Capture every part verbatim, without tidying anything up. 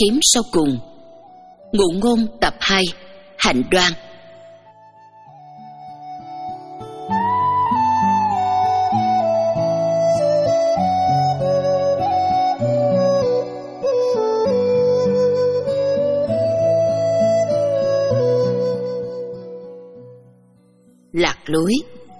kiếm sau cùng. Ngụ ngôn tập hai, Hạnh đoan. Lạc lối.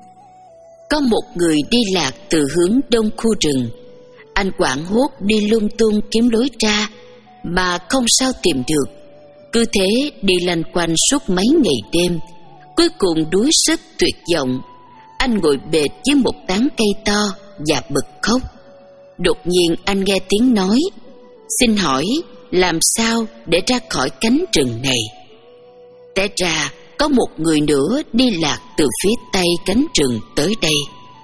Có một người đi lạc từ hướng đông khu rừng. Anh quảng hốt đi lung tung kiếm lối ra mà không sao tìm được. Cứ thế đi lanh quanh suốt mấy ngày đêm. Cuối cùng đuối sức tuyệt vọng, anh ngồi bệt dưới một tán cây to và bật khóc. Đột nhiên anh nghe tiếng nói: "Xin hỏi làm sao để ra khỏi cánh rừng này?" Té ra có một người nữa đi lạc từ phía tây cánh rừng tới đây.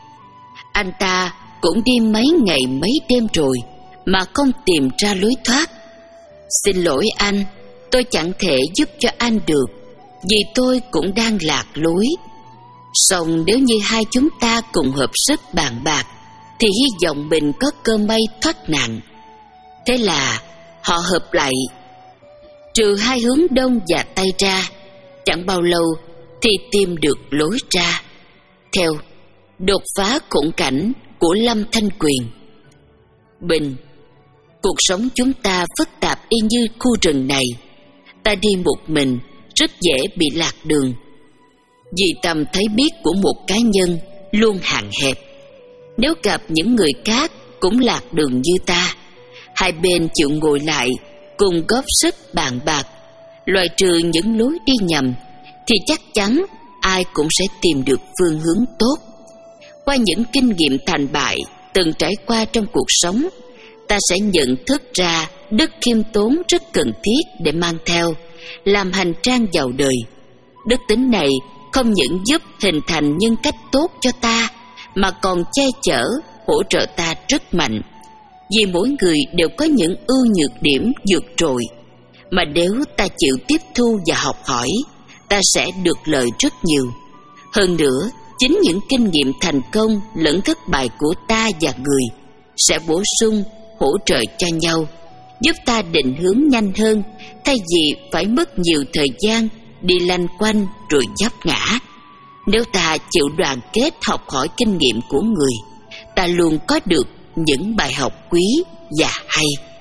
Anh ta cũng đi mấy ngày mấy đêm rồi mà không tìm ra lối thoát. "Xin lỗi anh, tôi chẳng thể giúp cho anh được, vì tôi cũng đang lạc lối. Song nếu như hai chúng ta cùng hợp sức bàn bạc, thì hy vọng mình có cơ may thoát nạn." Thế là họ hợp lại. Trừ hai hướng đông và tây ra, chẳng bao lâu thì tìm được lối ra. Theo đột phá khủng cảnh của Lâm Thanh Quyền. Bình, cuộc sống chúng ta phức tạp y như khu rừng này. Ta đi một mình rất dễ bị lạc đường, vì tầm thấy biết của một cá nhân luôn hạn hẹp. Nếu gặp những người khác cũng lạc đường như ta, hai bên chịu ngồi lại cùng góp sức bàn bạc, loại trừ những lối đi nhầm, thì chắc chắn ai cũng sẽ tìm được phương hướng tốt. Qua những kinh nghiệm thành bại từng trải qua trong cuộc sống, ta sẽ nhận thức ra đức khiêm tốn rất cần thiết để mang theo, làm hành trang vào đời. Đức tính này không những giúp hình thành nhân cách tốt cho ta, mà còn che chở, hỗ trợ ta rất mạnh. Vì mỗi người đều có những ưu nhược điểm vượt trội, mà nếu ta chịu tiếp thu và học hỏi, ta sẽ được lợi rất nhiều. Hơn nữa, chính những kinh nghiệm thành công lẫn thất bại của ta và người sẽ bổ sung, hỗ trợ cho nhau, giúp ta định hướng nhanh hơn, thay vì phải mất nhiều thời gian đi lanh quanh rồi vấp ngã. Nếu ta chịu đoàn kết học hỏi kinh nghiệm của người, ta luôn có được những bài học quý và hay.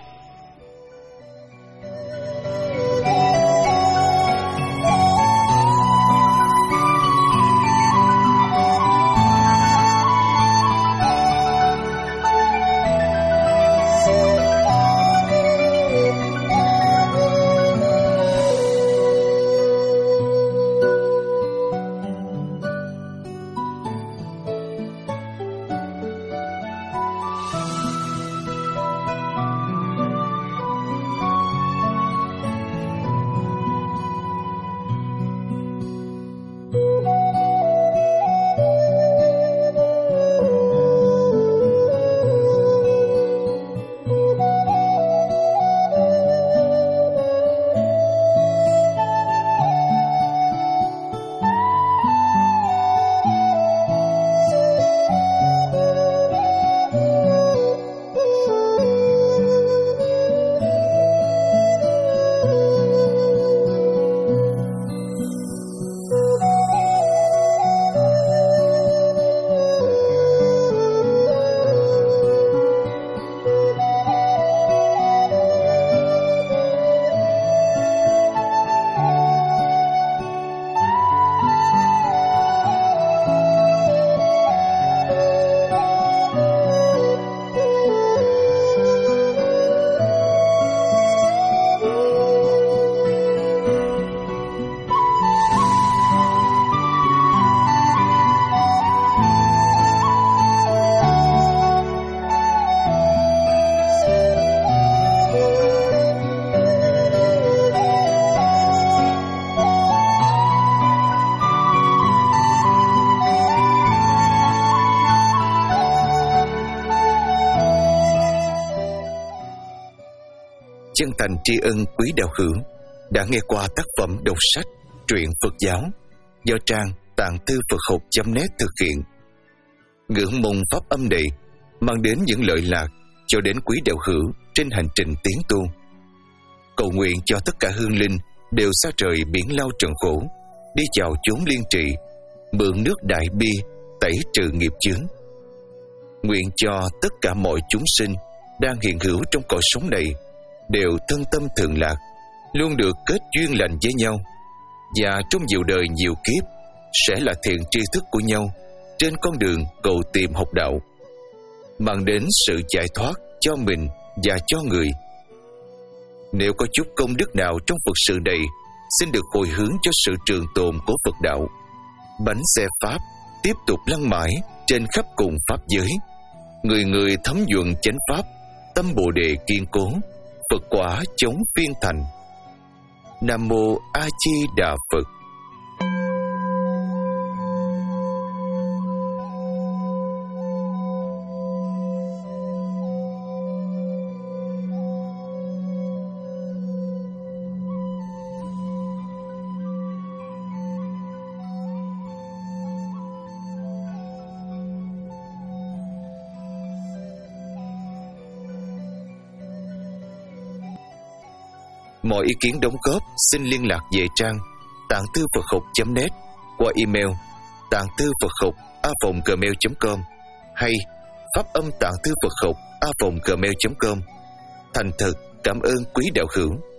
Chân thành tri ân quý đạo hữu đã nghe qua tác phẩm đọc sách truyện Phật giáo do trang tạng thư Phật học chấm net thực hiện. Ngưỡng mong pháp âm này mang đến những lợi lạc cho đến quý đạo hữu trên hành trình tiến tu. cầu nguyện cho tất cả hương linh đều xa rời biển lao trần khổ, đi vào chốn liên trị, mượn nước đại bi tẩy trừ nghiệp chướng. Nguyện cho tất cả mọi chúng sinh đang hiện hữu trong cõi sống này đều thân tâm thường lạc, luôn được kết duyên lành với nhau, và trong nhiều đời nhiều kiếp sẽ là thiện tri thức của nhau trên con đường cầu tìm học đạo, mang đến sự giải thoát cho mình và cho người. Nếu có chút công đức nào trong Phật sự này, xin được hồi hướng cho sự trường tồn của Phật đạo. Bánh xe Pháp tiếp tục lăn mãi trên khắp cùng Pháp giới, người người thấm nhuận chánh Pháp, tâm Bồ Đề kiên cố, Phật quả chống phiên thành. Nam Mô A Di Đà Phật. Mọi ý kiến đóng góp xin liên lạc về trang tạng thư Phật học chấm net qua email tạng thư Phật học a còng gmail chấm com hay pháp âm tạng thư Phật học a còng gmail chấm com. Thành thực cảm ơn quý đạo hữu.